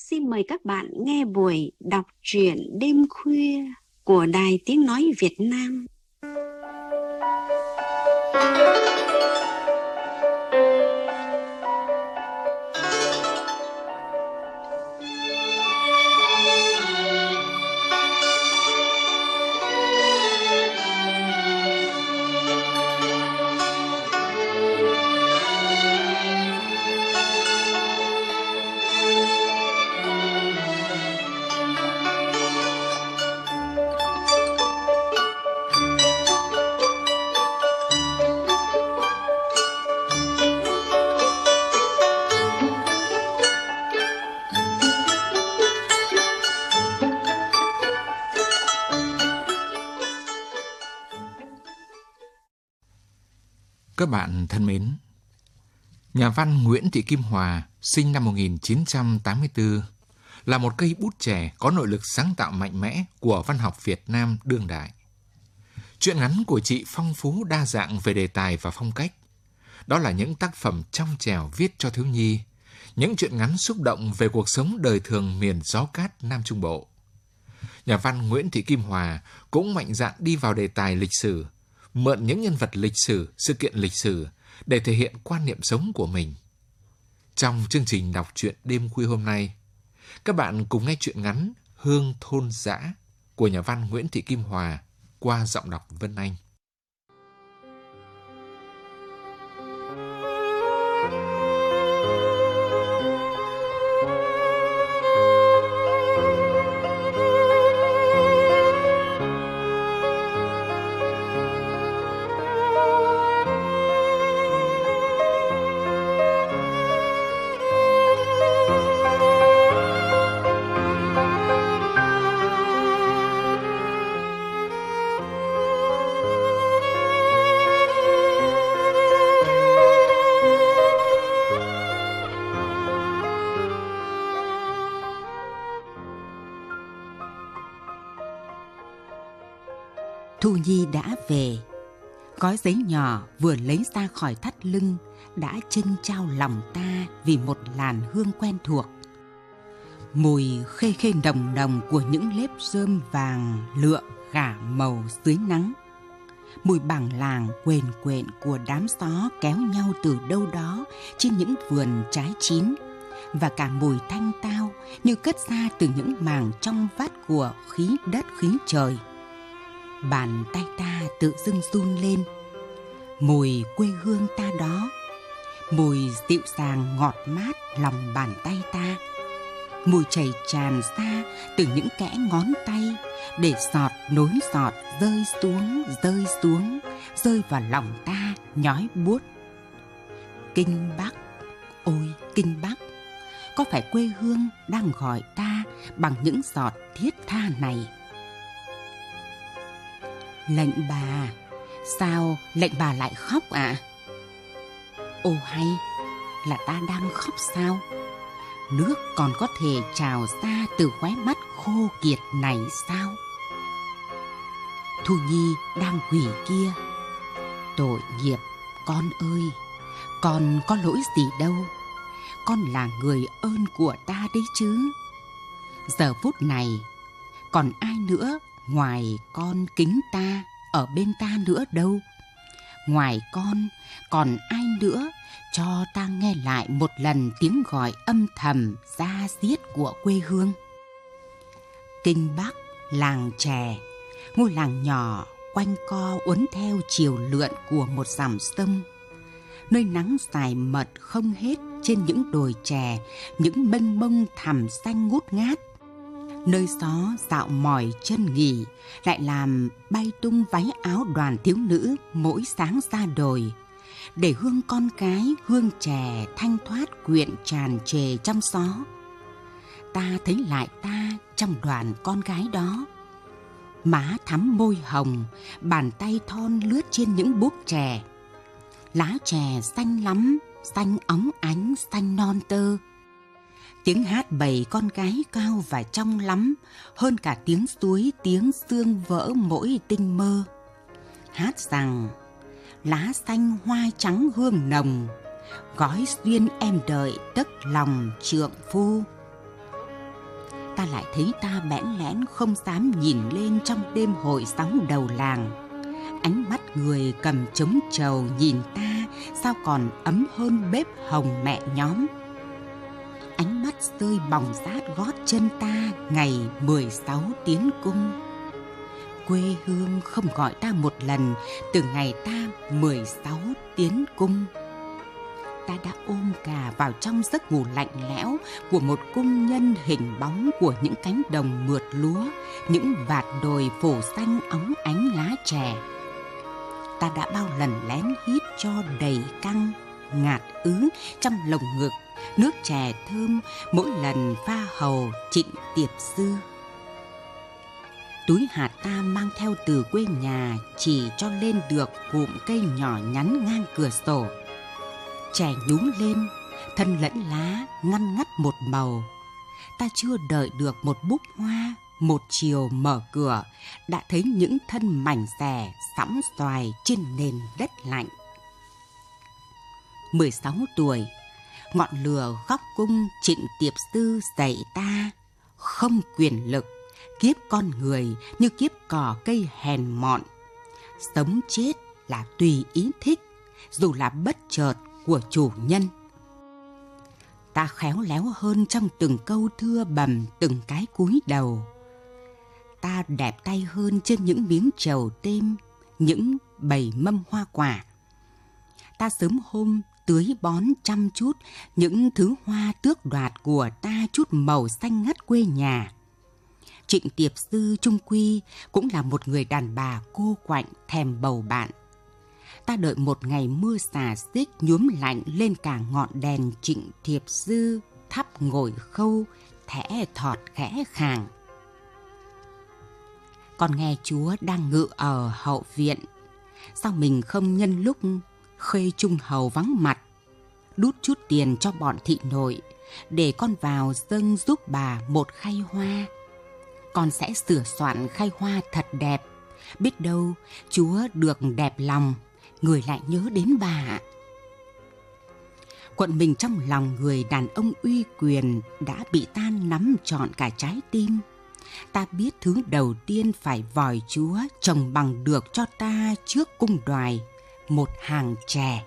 xin mời các bạn nghe buổi đọc truyện đêm khuya của Đài Tiếng Nói Việt Nam. Các bạn thân mến, nhà văn Nguyễn Thị Kim Hòa sinh năm 1984 là một cây bút trẻ có nội lực sáng tạo mạnh mẽ của văn học Việt Nam đương đại. Truyện ngắn của chị phong phú đa dạng về đề tài và phong cách. Đó là những tác phẩm trong trẻo viết cho thiếu nhi, những truyện ngắn xúc động về cuộc sống đời thường miền gió cát Nam Trung Bộ. Nhà văn Nguyễn Thị Kim Hòa cũng mạnh dạn đi vào đề tài lịch sử, mượn những nhân vật lịch sử, sự kiện lịch sử để thể hiện quan niệm sống của mình. Trong chương trình đọc truyện đêm khuya hôm nay, các bạn cùng nghe truyện ngắn Hương thôn dã của nhà văn Nguyễn Thị Kim Hòa qua giọng đọc Vân Anh. Thu Nhi đã về, gói giấy nhỏ vừa lấy ra khỏi thắt lưng đã trưng trao lòng ta vì một làn hương quen thuộc. Mùi khê khê nồng nồng của những nếp rơm vàng lựa gả màu dưới nắng. Mùi bảng làng quền quện của đám gió kéo nhau từ đâu đó trên những vườn trái chín, và cả mùi thanh tao như cất ra từ những màng trong vắt của khí đất khí trời. Bàn tay ta tự dưng run lên. Mùi quê hương ta đó, mùi dịu dàng ngọt mát lòng bàn tay ta. Mùi chảy tràn ra từ những kẽ ngón tay, để giọt nối giọt rơi xuống, rơi vào lòng ta nhói buốt. Kinh Bắc, ôi Kinh Bắc, có phải quê hương đang gọi ta bằng những giọt thiết tha này? Lệnh bà, sao lệnh bà lại khóc ạ? Ồ hay, là ta đang khóc sao? Nước còn có thể trào ra từ khóe mắt khô kiệt này sao? Thu Nhi đang quỳ kia. Tội nghiệp, con ơi, con có lỗi gì đâu. Con là người ơn của ta đấy chứ. Giờ phút này, còn ai nữa ngoài con Kính ta ở bên ta nữa đâu? Ngoài con, còn ai nữa cho ta nghe lại một lần tiếng gọi âm thầm da diết của quê hương? Kinh Bắc, làng chè, ngôi làng nhỏ quanh co uốn theo chiều lượn của một dòng sông, nơi nắng dài mật không hết trên những đồi chè, những mênh mông thẳm xanh ngút ngát. Nơi gió dạo mỏi chân nghỉ lại làm bay tung váy áo đoàn thiếu nữ mỗi sáng ra đồi, để hương con cái, hương chè thanh thoát quyện tràn trề trong gió. Ta thấy lại ta trong đoàn con gái đó. Má thắm môi hồng, bàn tay thon lướt trên những búp chè. Lá chè xanh lắm, xanh óng ánh, xanh non tơ. Tiếng hát bầy con gái cao và trong lắm, hơn cả tiếng suối, tiếng sương vỡ mỗi tinh mơ. Hát rằng lá xanh hoa trắng hương nồng, gói duyên em đợi tấc lòng trượng phu. Ta lại thấy ta bẽn lẽn không dám nhìn lên trong đêm hội sóng đầu làng. Ánh mắt người cầm trống trầu nhìn ta sao còn ấm hơn bếp hồng mẹ nhóm. Ánh mắt rơi bỏng rát gót chân ta ngày 16 tiến cung. Quê hương không gọi ta một lần từ ngày ta 16 tiến cung. Ta đã ôm cả vào trong giấc ngủ lạnh lẽo của một cung nhân hình bóng của những cánh đồng mượt lúa, những vạt đồi phủ xanh óng ánh lá chè. Ta đã bao lần lén hít cho đầy căng, ngạt ứ trong lồng ngực nước chè thơm mỗi lần pha hầu Trịnh Tiệp Sư. Túi hạt ta mang theo từ quê nhà chỉ cho lên được cụm cây nhỏ nhắn ngang cửa sổ. Chè nhúng lên, thân lẫn lá ngăn ngắt một màu. Ta chưa đợi được một búp hoa, một chiều mở cửa đã thấy những thân mảnh xẻ sẫm xoài trên nền đất lạnh. 16 tuổi, ngọn lửa góc cung Trịnh Tiệp Sư dạy ta không quyền lực, kiếp con người như kiếp cỏ cây hèn mọn. Sống chết là tùy ý thích, dù là bất chợt của chủ nhân. Ta khéo léo hơn trong từng câu thưa bầm, từng cái cúi đầu. Ta đẹp tay hơn trên những miếng trầu têm, những bầy mâm hoa quả. Ta sớm hôm tưới bón chăm chút những thứ hoa tước đoạt của ta chút màu xanh ngắt quê nhà. Trịnh Tiệp Sư trung quy cũng là một người đàn bà cô quạnh thèm bầu bạn. Ta đợi một ngày mưa xả xích nhuốm lạnh lên cả ngọn đèn Trịnh Tiệp Sư thắp ngồi khâu thẽ thọt khẽ khàng. Con nghe Chúa đang ngự ở hậu viện, sao mình không nhân lúc Khê Trung Hầu vắng mặt đút chút tiền cho bọn thị nội để con vào dâng giúp bà một khay hoa. Con sẽ sửa soạn khay hoa thật đẹp, biết đâu Chúa được đẹp lòng, người lại nhớ đến bà. Quận mình trong lòng người đàn ông uy quyền đã bị ta nắm trọn cả trái tim. Ta biết thứ đầu tiên phải vòi Chúa trồng bằng được cho ta trước cung đoài một hàng chè.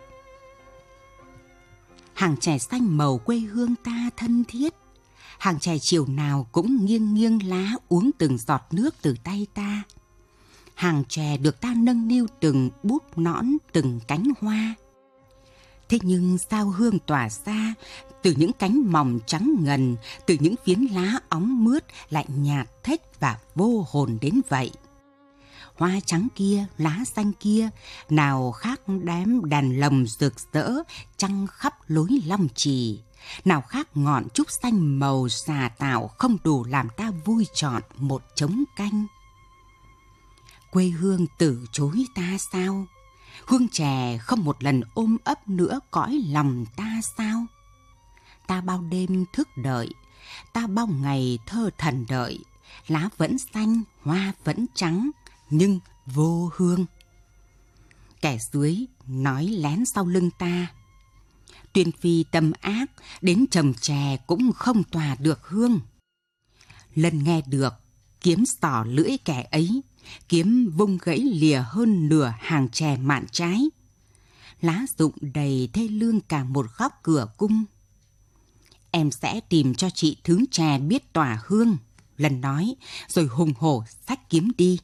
Hàng chè xanh màu quê hương ta thân thiết. Hàng chè chiều nào cũng nghiêng nghiêng lá uống từng giọt nước từ tay ta. Hàng chè được ta nâng niu từng búp nõn từng cánh hoa. Thế nhưng sao hương tỏa ra từ những cánh mỏng trắng ngần, từ những phiến lá óng mướt lại nhạt thếch và vô hồn đến vậy. Hoa trắng kia, lá xanh kia, nào khác đám đàn lồng rực rỡ trăng khắp lối Long Trì, nào khác ngọn trúc xanh màu xà tạo không đủ làm ta vui trọn một trống canh. Quê hương từ chối ta sao? Hương chè không một lần ôm ấp nữa cõi lòng ta sao? Ta bao đêm thức đợi, ta bao ngày thơ thần đợi, lá vẫn xanh, hoa vẫn trắng, nhưng vô hương. Kẻ dưới nói lén sau lưng ta, Tuyên phi tâm ác, đến trầm chè cũng không tỏa được hương. Lần nghe được, kiếm xỏ lưỡi kẻ ấy, kiếm vung gãy lìa hơn nửa hàng chè mạn trái. Lá rụng đầy thê lương cả một góc cửa cung. Em sẽ tìm cho chị thứ chè biết tỏa hương, lần nói, rồi hùng hổ xách kiếm đi.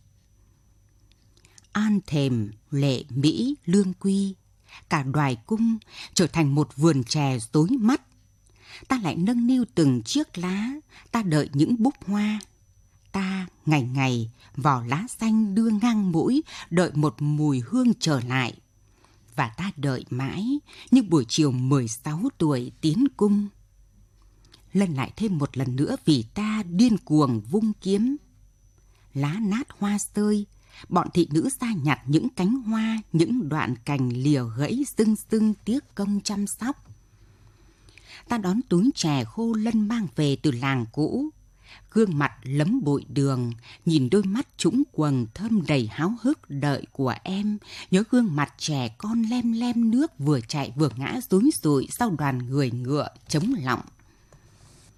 An thềm, lệ Mỹ, lương quy, cả đoài cung trở thành một vườn chè rối mắt. Ta lại nâng niu từng chiếc lá, ta đợi những búp hoa. Ta ngày ngày vỏ lá xanh đưa ngang mũi, đợi một mùi hương trở lại. Và ta đợi mãi như buổi chiều 16 tuổi tiến cung. Lần lại thêm một lần nữa vì ta điên cuồng vung kiếm. Lá nát hoa rơi, bọn thị nữ ra nhặt những cánh hoa, những đoạn cành lìa gãy sưng sưng tiếc công chăm sóc. Ta đón túi chè khô lân mang về từ làng cũ. Gương mặt lấm bụi đường, nhìn đôi mắt trũng quầng thơm đầy háo hức đợi của em, nhớ gương mặt trẻ con lem lem nước vừa chạy vừa ngã rúi rụi sau đoàn người ngựa chống lọng.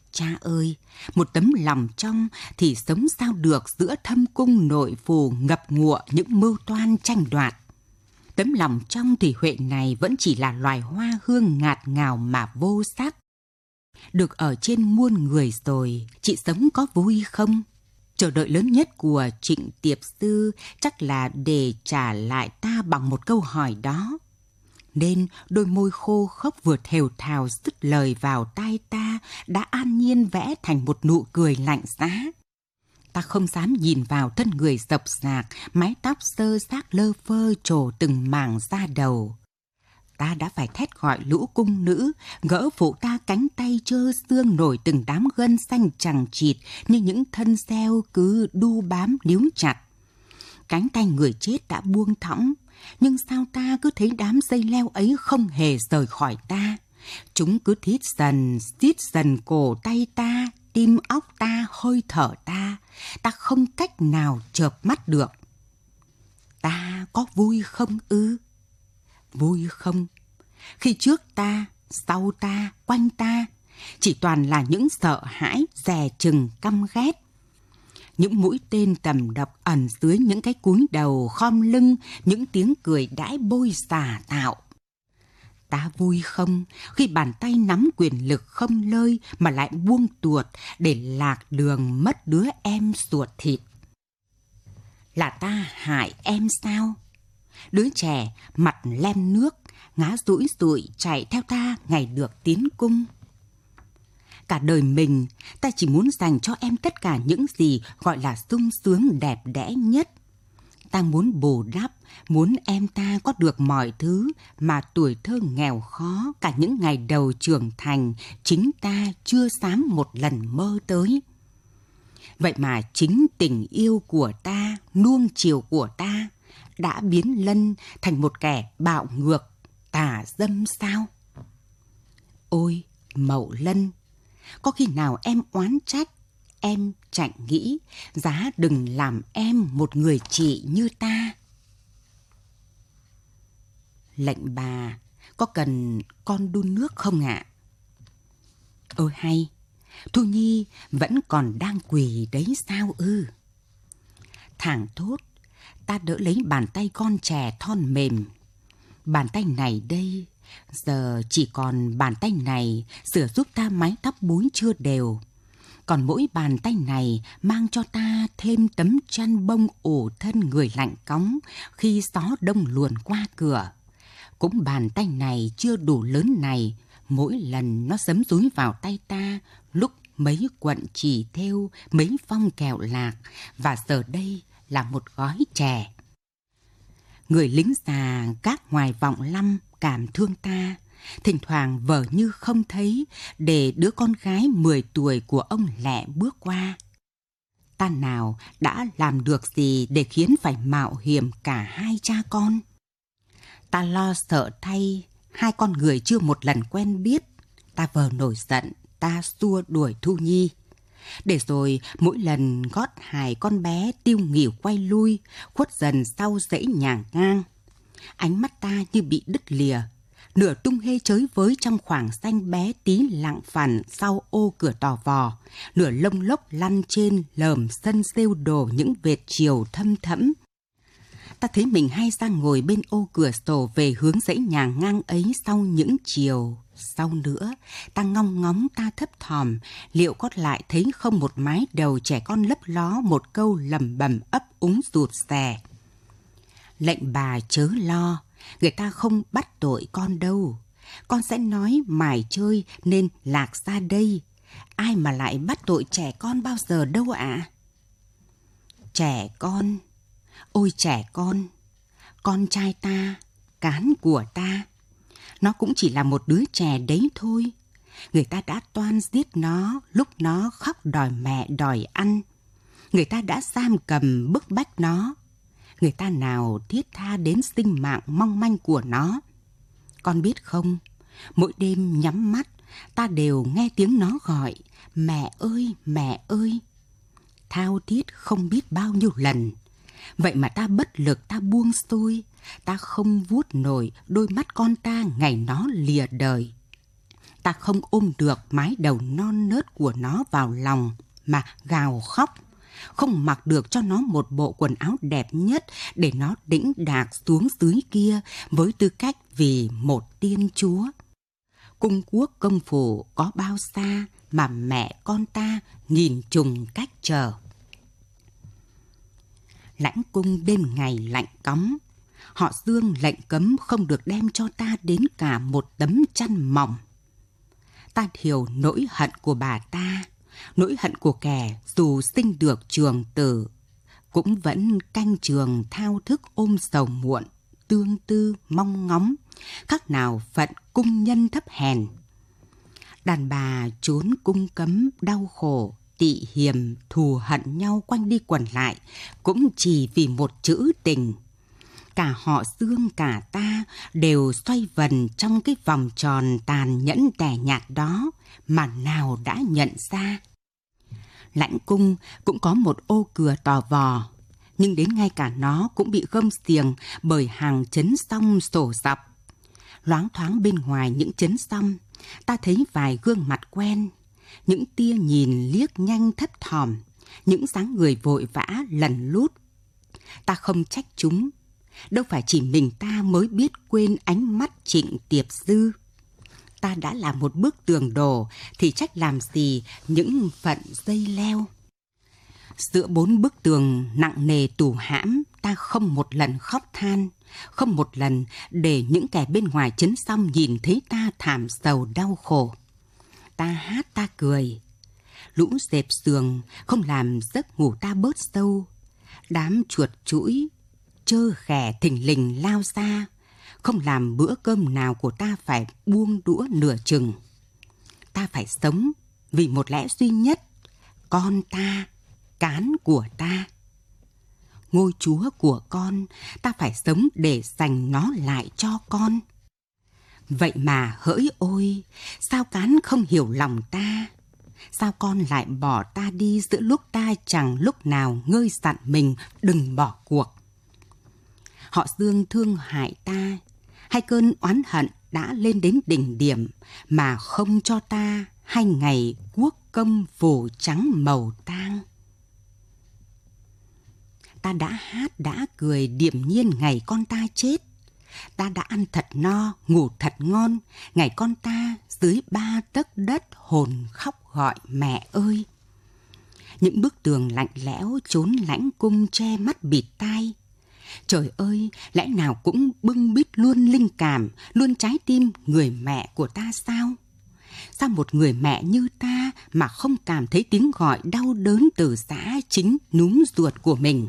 Cha ơi, một tấm lòng trong thì sống sao được giữa thâm cung nội phủ ngập ngụa những mưu toan tranh đoạt. Tấm lòng trong thì Huệ này vẫn chỉ là loài hoa hương ngạt ngào mà vô sắc. Được ở trên muôn người rồi, chị sống có vui không? Chờ đợi lớn nhất của Trịnh Tiệp Sư chắc là để trả lại ta bằng một câu hỏi đó. Nên đôi môi khô khốc vừa thều thào dứt lời vào tai ta đã an nhiên vẽ thành một nụ cười lạnh giá. Ta không dám nhìn vào thân người rập rạc, mái tóc xơ xác lơ phơ trổ từng mảng da đầu. Ta đã phải thét gọi lũ cung nữ, gỡ phụ ta cánh tay trơ xương nổi từng đám gân xanh chằng chịt như những thân xeo cứ đu bám níu chặt. Cánh tay người chết đã buông thõng, nhưng sao ta cứ thấy đám dây leo ấy không hề rời khỏi ta. Chúng cứ xiết dần cổ tay ta, tim óc ta, hơi thở ta. Ta không cách nào chợp mắt được. Ta có vui không ư? Vui không? Khi trước ta, sau ta, quanh ta chỉ toàn là những sợ hãi, dè chừng, căm ghét. Những mũi tên tầm độc ẩn dưới những cái cúi đầu khom lưng, những tiếng cười đãi bôi xà tạo. Ta vui không khi bàn tay nắm quyền lực không lơi mà lại buông tuột để lạc đường mất đứa em ruột thịt? Là ta hại em sao? Đứa trẻ mặt lem nước, ngã rũi rụi chạy theo ta ngày được tiến cung. Cả đời mình, ta chỉ muốn dành cho em tất cả những gì gọi là sung sướng đẹp đẽ nhất. Ta muốn bù đắp, muốn em ta có được mọi thứ mà tuổi thơ nghèo khó cả những ngày đầu trưởng thành chính ta chưa dám một lần mơ tới. Vậy mà chính tình yêu của ta, nuông chiều của ta đã biến Lân thành một kẻ bạo ngược, tà dâm sao? Ôi, Mậu Lân, có khi nào em oán trách, em chẳng nghĩ giá đừng làm em một người chị như ta? Lệnh bà, có cần con đun nước không ạ? Ôi hay, Thu Nhi vẫn còn đang quỳ đấy sao ư? Thảng thốt, ta đỡ lấy bàn tay con trẻ thon mềm. Bàn tay này đây, giờ chỉ còn bàn tay này sửa giúp ta mái tóc búi chưa đều. Còn mỗi bàn tay này mang cho ta thêm tấm chăn bông ủ thân người lạnh cóng khi gió đông luồn qua cửa. Cũng bàn tay này chưa đủ lớn này, mỗi lần nó giấm dúi vào tay ta lúc mấy quận chỉ thêu, mấy phong kẹo lạc, và giờ đây là một gói chè. Người lính già gác ngoài vọng lâm cảm thương ta, thỉnh thoảng vờ như không thấy để đứa con gái 10 tuổi của ông Lẹ bước qua. Ta nào đã làm được gì để khiến phải mạo hiểm cả hai cha con? Ta lo sợ thay hai con người chưa một lần quen biết. Ta vờ nổi giận, ta xua đuổi Thu Nhi. Để rồi mỗi lần gót hài con bé tiêu nghỉu quay lui, khuất dần sau dãy nhà ngang. Ánh mắt ta như bị đứt lìa, nửa tung hê chới với trong khoảng xanh bé tí lặng phẳng sau ô cửa tò vò, nửa lông lốc lăn trên lởm sân rêu đổ những vệt chiều thâm thẫm. Ta thấy mình hay ra ngồi bên ô cửa sổ về hướng dãy nhà ngang ấy sau những chiều. Sau nữa, ta ngong ngóng, ta thấp thỏm, liệu có lại thấy không một mái đầu trẻ con lấp ló một câu lẩm bẩm ấp úng rụt rè. Lệnh bà chớ lo, người ta không bắt tội con đâu. Con sẽ nói mải chơi nên lạc ra đây. Ai mà lại bắt tội trẻ con bao giờ đâu ạ? Trẻ con, ôi trẻ con trai ta, cán của ta. Nó cũng chỉ là một đứa trẻ đấy thôi. Người ta đã toan giết nó lúc nó khóc đòi mẹ đòi ăn. Người ta đã giam cầm bức bách nó. Người ta nào thiết tha đến sinh mạng mong manh của nó. Con biết không, mỗi đêm nhắm mắt, ta đều nghe tiếng nó gọi, mẹ ơi, mẹ ơi. Thao thiết không biết bao nhiêu lần. Vậy mà ta bất lực, ta buông xuôi, ta không vuốt nổi đôi mắt con ta ngày nó lìa đời. Ta không ôm được mái đầu non nớt của nó vào lòng mà gào khóc, không mặc được cho nó một bộ quần áo đẹp nhất để nó đĩnh đạc xuống dưới kia với tư cách vì một tiên chúa. Cung quốc công phủ có bao xa mà mẹ con ta nghìn trùng cách chờ. Lãnh cung đêm ngày lạnh cóng, họ Dương lệnh cấm không được đem cho ta đến cả một tấm chăn mỏng. Ta hiểu nỗi hận của bà ta, nỗi hận của kẻ dù sinh được trường tử, cũng vẫn canh trường thao thức ôm sầu muộn, tương tư mong ngóng, khác nào phận cung nhân thấp hèn. Đàn bà trốn cung cấm đau khổ, tị hiềm, thù hận nhau quanh đi quẩn lại, cũng chỉ vì một chữ tình. Cả họ Dương cả ta đều xoay vần trong cái vòng tròn tàn nhẫn tẻ nhạt đó mà nào đã nhận ra. Lãnh cung cũng có một ô cửa tò vò, nhưng đến ngay cả nó cũng bị gông xiềng bởi hàng chấn song sổ dọc. Loáng thoáng bên ngoài những chấn song, ta thấy vài gương mặt quen, những tia nhìn liếc nhanh thấp thỏm, những dáng người vội vã lẩn lút. Ta không trách chúng, đâu phải chỉ mình ta mới biết quên ánh mắt Trịnh Tiệp Dư. Ta đã là một bức tường đổ thì trách làm gì những phận dây leo. Giữa 4 bức tường nặng nề tù hãm, ta không một lần khóc than, không một lần để những kẻ bên ngoài chấn xong nhìn thấy ta thảm sầu đau khổ. Ta hát ta cười, lũ dẹp giường không làm giấc ngủ ta bớt sâu. Đám chuột chũi chơ khè thình lình lao ra, không làm bữa cơm nào của ta phải buông đũa nửa chừng. Ta phải sống vì một lẽ duy nhất, con ta, cán của ta. Ngôi chúa của con, ta phải sống để dành nó lại cho con. Vậy mà hỡi ôi, sao cán không hiểu lòng ta? Sao con lại bỏ ta đi giữa lúc ta chẳng lúc nào ngơi dặn mình đừng bỏ cuộc? Họ Dương thương hại ta, hay cơn oán hận đã lên đến đỉnh điểm mà không cho ta 2 ngày quốc công phủ trắng màu tang. Ta đã hát đã cười điềm nhiên ngày con ta chết. Ta đã ăn thật no, ngủ thật ngon, ngày con ta dưới 3 tấc đất hồn khóc gọi mẹ ơi. Những bức tường lạnh lẽo trốn lãnh cung che mắt bịt tai. Trời ơi, lẽ nào cũng bưng bít luôn linh cảm, luôn trái tim người mẹ của ta sao? Sao một người mẹ như ta mà không cảm thấy tiếng gọi đau đớn từ giã chính núm ruột của mình?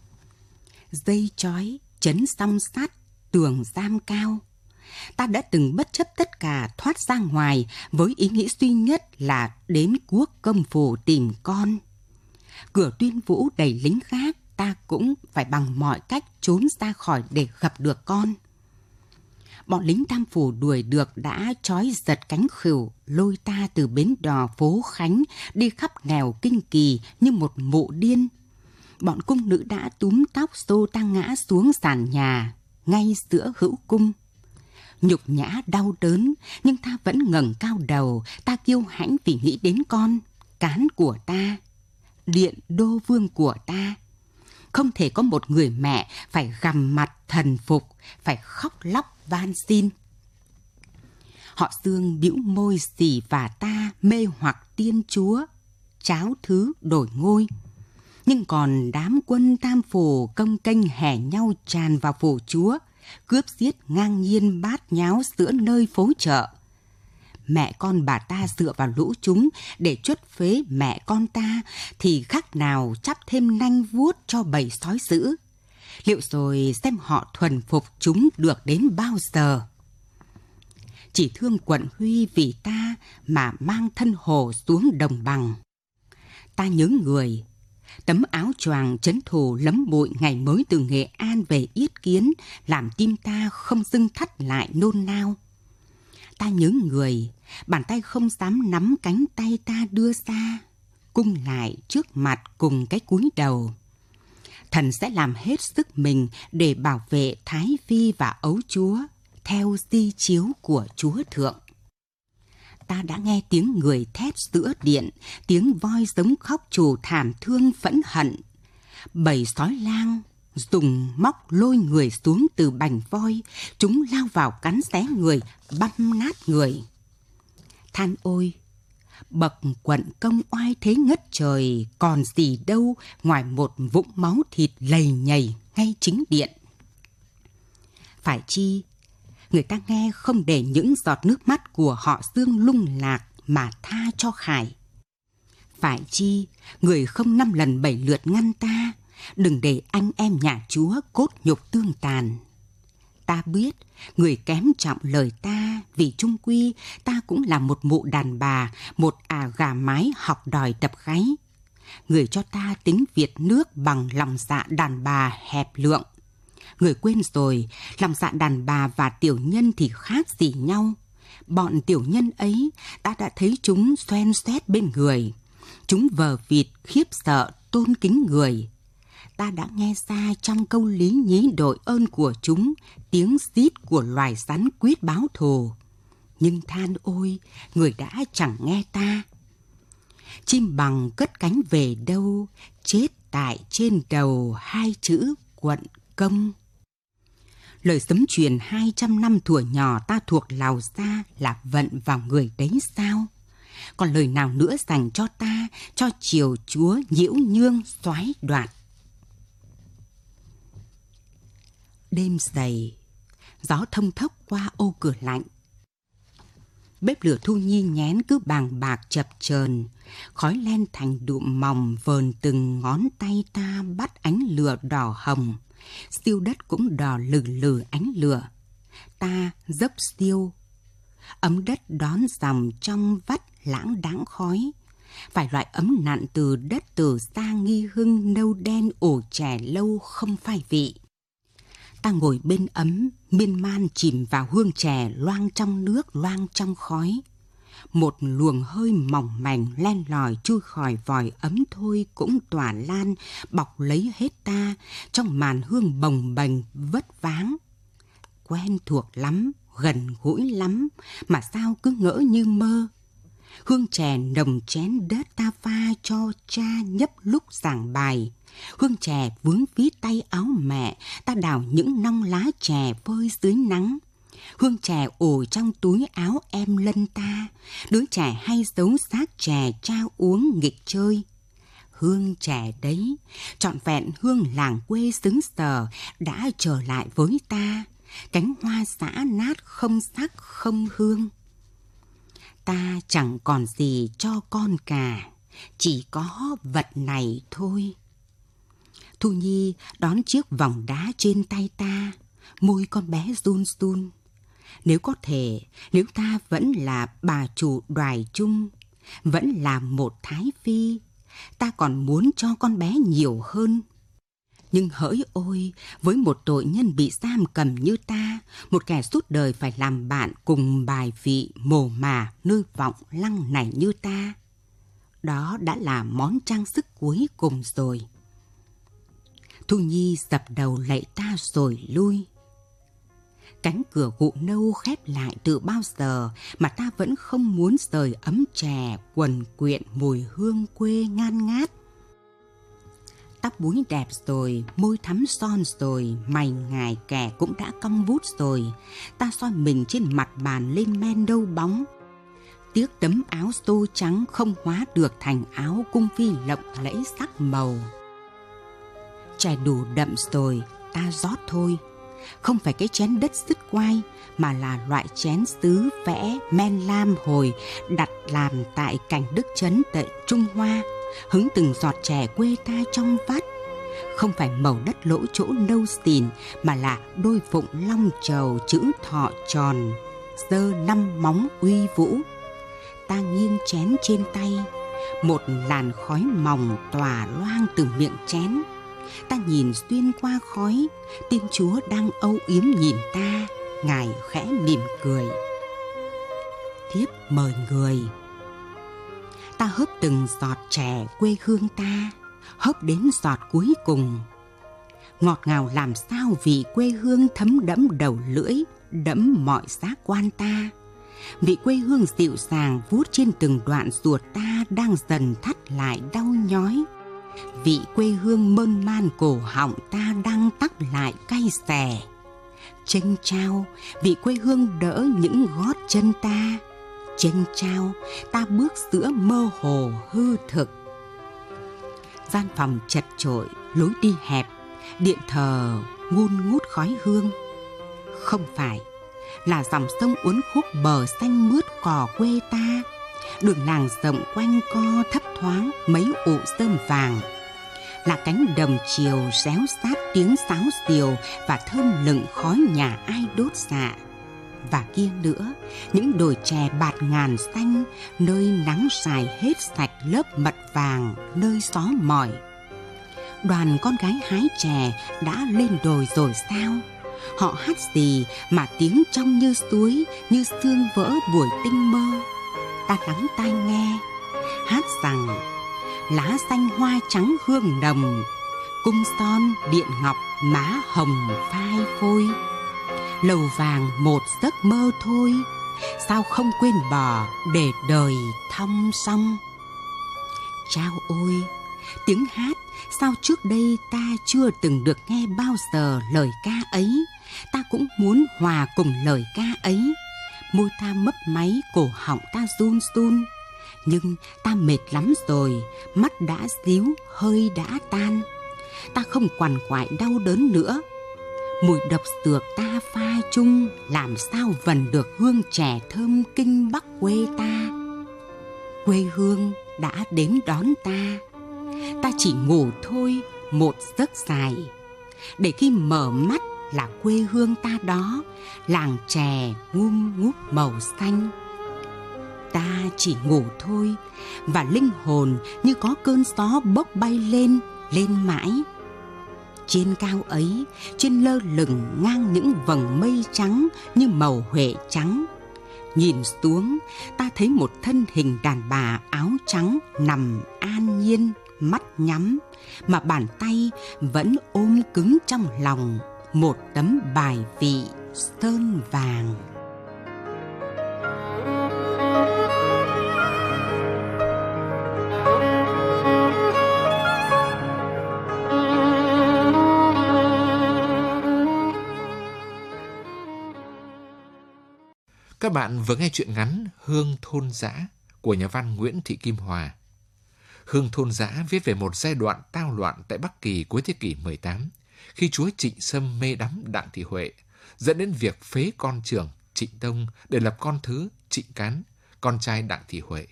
Dây trói, chấn song sắt, tường giam cao. Ta đã từng bất chấp tất cả thoát ra ngoài với ý nghĩ duy nhất là đến quốc công phủ tìm con. Cửa Tuyên Vũ đầy lính gác, ta cũng phải bằng mọi cách trốn ra khỏi để gặp được con. Bọn lính Tam Phủ đuổi được đã trói giật cánh khỉu, lôi ta từ bến đò phố Khánh đi khắp nẻo Kinh Kỳ như một mụ điên. Bọn cung nữ đã túm tóc xô ta ngã xuống sàn nhà, ngay giữa hữu cung. Nhục nhã đau đớn, nhưng ta vẫn ngẩng cao đầu, ta kiêu hãnh vì nghĩ đến con, cán của ta, điện đô vương của ta. Không thể có một người mẹ phải gằm mặt thần phục, phải khóc lóc van xin. Họ Dương bĩu môi xỉ vả ta mê hoặc tiên chúa, cháo thứ đổi ngôi. Nhưng còn đám quân Tam Phủ công kênh hẻ nhau tràn vào phủ chúa, cướp giết ngang nhiên bát nháo giữa nơi phố chợ. Mẹ con bà ta dựa vào lũ chúng để chuất phế mẹ con ta thì khác nào chắp thêm nanh vuốt cho bầy sói dữ. Liệu rồi xem họ thuần phục chúng được đến bao giờ? Chỉ thương quận Huy vì ta mà mang thân hồ xuống đồng bằng. Ta nhớ người, tấm áo choàng trấn thủ lấm bụi ngày mới từ Nghệ An về Yết Kiến làm tim ta không dưng thắt lại nôn nao. Ta nhớ người, bàn tay không dám nắm cánh tay ta đưa ra, cung lại trước mặt cùng cái cúi đầu. Thần sẽ làm hết sức mình để bảo vệ Thái Phi và ấu chúa theo di chiếu của Chúa Thượng. ta đã nghe tiếng người thét giữa điện, tiếng voi giống khóc trù thảm thương phẫn hận. Bầy sói lang dùng móc lôi người xuống từ bành voi, chúng lao vào cắn xé người, băm nát người. Than ôi, bậc quận công oai thế ngất trời, còn gì đâu ngoài một vũng máu thịt lầy nhầy ngay chính điện. Phải chi, người ta nghe không để những giọt nước mắt của họ Dương lung lạc mà tha cho Khải. Phải chi, người không 5 lần 7 lượt ngăn ta, đừng để anh em nhà Chúa cốt nhục tương tàn. Ta biết, người kém trọng lời ta, vì chung quy ta cũng là một mụ đàn bà, một gà mái học đòi tập gáy. Người cho ta tính Việt nước bằng lòng dạ đàn bà hẹp lượng. Người quên rồi, lòng dạ đàn bà và tiểu nhân thì khác gì nhau. Bọn tiểu nhân ấy, ta đã thấy chúng xoen xoét bên người. Chúng vờ vịt, khiếp sợ, tôn kính người. Ta đã nghe ra trong câu lý nhí đội ơn của chúng, tiếng rít của loài rắn quyết báo thù. Nhưng than ôi, người đã chẳng nghe ta. Chim bằng cất cánh về đâu, chết tại trên đầu 2 chữ quận công. Lời sấm truyền 200 năm thuở nhỏ ta thuộc Lào ra là vận vào người đấy sao? Còn lời nào nữa dành cho ta, cho triều chúa nhiễu nhương soái đoạt? Đêm dày, gió thông thốc qua ô cửa lạnh. Bếp lửa Thu Nhi nhén cứ bàng bạc chập chờn, khói len thành đụm mỏng vờn từng ngón tay ta bắt ánh lửa đỏ hồng. Siêu đất cũng đỏ lừ lừ ánh lửa. Ta dấp siêu, ấm đất đón dòng trong vắt lãng đãng khói. Phải loại ấm nặn từ đất từ xa nghi hưng nâu đen ổ chè lâu không phai vị. Ta ngồi bên ấm, miên man chìm vào hương chè loang trong nước loang trong khói. Một luồng hơi mỏng mảnh len lỏi chui khỏi vòi ấm thôi cũng tỏa lan, bọc lấy hết ta trong màn hương bồng bềnh vất váng. Quen thuộc lắm, gần gũi lắm, mà sao cứ ngỡ như mơ. Hương chè nồng chén đất ta pha cho cha nhấp lúc giảng bài. Hương chè vướng ví tay áo mẹ, ta đào những nong lá chè phơi dưới nắng. Hương chè ủ trong túi áo em Lân ta, đứa trẻ hay giấu xác chè trao uống nghịch chơi. Hương chè đấy, trọn vẹn hương làng quê xứng sờ đã trở lại với ta, cánh hoa xã nát không sắc không hương. Ta chẳng còn gì cho con cả, chỉ có vật này thôi. Thu Nhi đón chiếc vòng đá trên tay ta, môi con bé run run. Nếu có thể, nếu ta vẫn là bà chủ Đoài Chung, vẫn là một thái phi, ta còn muốn cho con bé nhiều hơn. Nhưng hỡi ôi, với một tội nhân bị giam cầm như ta, một kẻ suốt đời phải làm bạn cùng bài vị mồ mả nơi vọng lăng này như ta, đó đã là món trang sức cuối cùng rồi. Thu Nhi dập đầu lạy ta rồi lui. Cánh cửa gụ nâu khép lại từ bao giờ mà ta vẫn không muốn rời ấm chè quần quyện mùi hương quê ngan ngát. Tóc búi đẹp rồi, môi thắm son rồi, mày ngài kẻ cũng đã cong vút rồi. Ta soi mình trên mặt bàn lên men đâu bóng. Tiếc tấm áo tô trắng không hóa được thành áo cung phi lộng lẫy sắc màu. Chè đủ đậm rồi, ta rót thôi. Không phải cái chén đất sứt quai, mà là loại chén sứ vẽ men lam hồi đặt làm tại cảnh Đức Trấn tại Trung Hoa, hứng từng giọt chè quê ta trong vắt. Không phải màu đất lỗ chỗ nâu xìn, mà là đôi phụng long trầu chữ thọ tròn, giơ 5 móng uy vũ. Ta nghiêng chén trên tay, một làn khói mỏng tỏa loang từ miệng chén. Ta nhìn xuyên qua khói, Tiên Chúa đang âu yếm nhìn ta, Ngài khẽ mỉm cười. Thiếp mời người. Ta hớp từng giọt chè quê hương ta, hớp đến giọt cuối cùng. Ngọt ngào làm sao vị quê hương thấm đẫm đầu lưỡi, đẫm mọi giác quan ta. vị quê hương dịu dàng vuốt trên từng đoạn ruột ta đang dần thắt lại đau nhói. Vị quê hương mơn man cổ họng ta đang tắc lại cay xè. Chênh trao, vị quê hương đỡ những gót chân ta. Chênh trao, ta bước giữa mơ hồ hư thực. Gian phòng chật chội, lối đi hẹp, điện thờ ngun ngút khói hương. Không phải, là dòng sông uốn khúc bờ xanh mướt cỏ quê ta. Đường làng rộng quanh co thấp thoáng mấy ụ rơm vàng. Là cánh đồng chiều réo rát tiếng sáo xiều và thơm lừng khói nhà ai đốt dạ. Và kia nữa, những đồi chè bạt ngàn xanh, nơi nắng rải hết sạch lớp mật vàng, nơi xó mỏi. Đoàn con gái hái chè đã lên đồi rồi sao? Họ hát gì mà tiếng trong như suối, như sương vỡ buổi tinh mơ? Ta lắng tai nghe, hát rằng lá xanh hoa trắng hương nồng, cung son điện ngọc má hồng phai phôi. Lầu vàng một giấc mơ thôi, sao không quên bỏ để đời thong song. Chao ôi, tiếng hát sao trước đây ta chưa từng được nghe bao giờ lời ca ấy. Ta cũng muốn hòa cùng lời ca ấy. Môi ta mấp máy, cổ họng ta run run. Nhưng ta mệt lắm rồi, mắt đã díu, hơi đã tan. Ta không quằn quại đau đớn nữa. Mùi độc dược ta pha chung, làm sao vần được hương trẻ thơm kinh Bắc quê ta. Quê hương đã đến đón ta. Ta chỉ ngủ thôi, một giấc dài, để khi mở mắt là quê hương ta đó, làng chè ngúp màu xanh. Ta chỉ ngủ thôi, và linh hồn như có cơn gió bốc bay lên, lên mãi. Trên cao ấy, trên lơ lửng ngang những vầng mây trắng như màu huệ trắng. Nhìn xuống, ta thấy một thân hình đàn bà áo trắng nằm an nhiên, mắt nhắm, mà bàn tay vẫn ôm cứng trong lòng một tấm bài vị sơn vàng. Các bạn vừa nghe truyện ngắn Hương thôn dã của nhà văn Nguyễn Thị Kim Hòa. Hương thôn dã viết về một giai đoạn tao loạn tại Bắc Kỳ cuối thế kỷ 18, khi chúa Trịnh Sâm mê đắm Đặng Thị Huệ, dẫn đến việc phế con trưởng Trịnh Tông để lập con thứ Trịnh Cán, con trai Đặng Thị Huệ.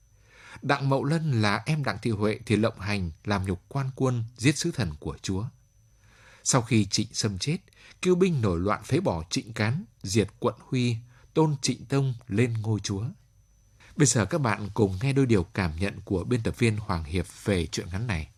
Đặng Mậu Lân là em Đặng Thị Huệ thì lộng hành làm nhục quan quân, giết sứ thần của chúa. Sau khi Trịnh Sâm chết, Kiêu binh nổi loạn phế bỏ Trịnh Cán, diệt quận Huy, tôn Trịnh Tông lên ngôi chúa. Bây giờ các bạn cùng nghe đôi điều cảm nhận của biên tập viên Hoàng Hiệp về truyện ngắn này.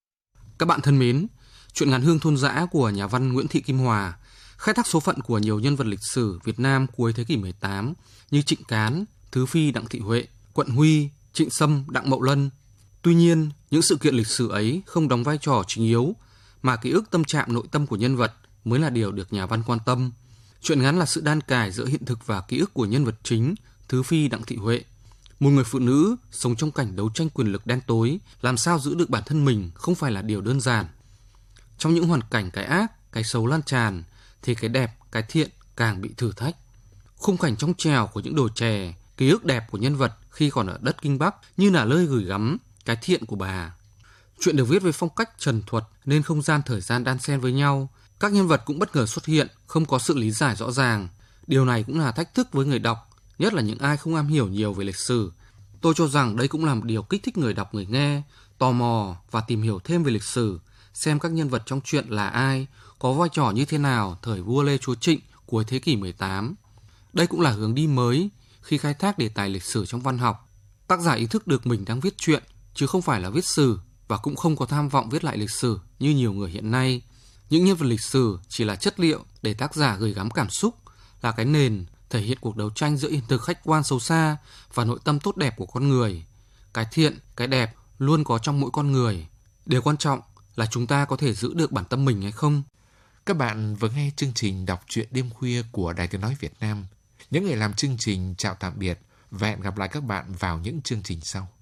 Các bạn thân mến, truyện ngắn Hương thôn dã của nhà văn Nguyễn Thị Kim Hòa khai thác số phận của nhiều nhân vật lịch sử Việt Nam cuối thế kỷ 18 như Trịnh Cán, Thứ Phi Đặng Thị Huệ, Quận Huy, Trịnh Sâm, Đặng Mậu Lân. Tuy nhiên, những sự kiện lịch sử ấy không đóng vai trò chính yếu, mà ký ức tâm trạng nội tâm của nhân vật mới là điều được nhà văn quan tâm. Truyện ngắn là sự đan cài giữa hiện thực và ký ức của nhân vật chính Thứ Phi Đặng Thị Huệ, một người phụ nữ sống trong cảnh đấu tranh quyền lực đen tối, làm sao giữ được bản thân mình không phải là điều đơn giản. Trong những hoàn cảnh cái ác, cái xấu lan tràn, thì cái đẹp, cái thiện càng bị thử thách. Khung cảnh trong trèo của những đồi chè, ký ức đẹp của nhân vật khi còn ở đất Kinh Bắc như là nơi gửi gắm cái thiện của bà. Chuyện được viết với phong cách trần thuật nên không gian thời gian đan xen với nhau. Các nhân vật cũng bất ngờ xuất hiện, không có sự lý giải rõ ràng. Điều này cũng là thách thức với người đọc, nhất là những ai không am hiểu nhiều về lịch sử. Tôi cho rằng đây cũng là một điều kích thích người đọc người nghe, tò mò và tìm hiểu thêm về lịch sử, xem các nhân vật trong truyện là ai, có vai trò như thế nào thời vua Lê Chúa Trịnh cuối thế kỷ 18. Đây cũng là hướng đi mới khi khai thác đề tài lịch sử trong văn học. Tác giả ý thức được mình đang viết truyện, chứ không phải là viết sử, và cũng không có tham vọng viết lại lịch sử như nhiều người hiện nay. Những nhân vật lịch sử chỉ là chất liệu để tác giả gửi gắm cảm xúc, là cái nền thể hiện cuộc đấu tranh giữa hiện thực khách quan xấu xa và nội tâm tốt đẹp của con người. Cái thiện, cái đẹp luôn có trong mỗi con người. Điều quan trọng là chúng ta có thể giữ được bản tâm mình hay không. Các bạn vừa nghe chương trình đọc truyện đêm khuya của Đài Tiếng nói Việt Nam. Những người làm chương trình chào tạm biệt và hẹn gặp lại các bạn vào những chương trình sau.